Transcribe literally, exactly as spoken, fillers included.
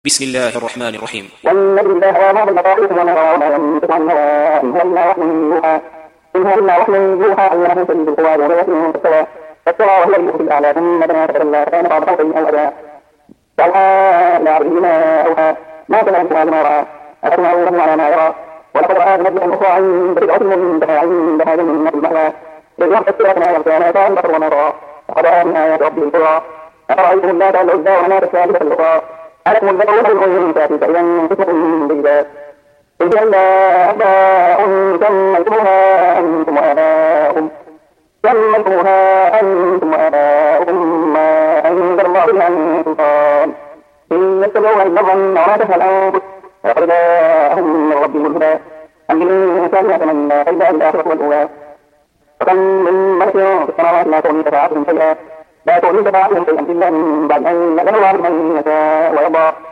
بسم الله الرحمن الرحيم. والنبي الله وما بالبطائف ونرى وما ينطق عن الهوى إن هو إلا وحي يوحى إن هو إلا وحي يوحى أنه شديد القوى ذو مرة فاستوى فاستوى وهو بالأفق الأعلى ثم دنا فتدلى فكان قاب قوسين أو أدنى فأوحى إلى عبده ما أوحى ما كان ينطق ما رأى أفتمعونه على ما يرى ولقد رآه نزلة أخرى عند بضعة منتهى عند هذا من المأوى إذ وقت الصراط وكان يطاع البصر وما رأى لقد رأى من آيات ربه الكبرى أفرأيتم اللات والعزى ومناة الثالثة الأخرى ألكم الذكر والأنثى فإذا قسمة ضيزى قل هلا أباء سميتموها أنتم وآباؤكم سميتموها أنتم وآباؤكم ما أنزل الله بها من سلطان إن يتبعون إلا الظن وما تهوى الأنفس ولقد جاءهم من ربهم الهدى أم للإنسان ما تمنى فإذا الآخرة والأولى وكم من ملك في السماوات لا تغني شفاعتهم شيئا لا تغني شفاعتهم شيئا إلا من بعد أن يأذن الله لمن يشاء ويرضى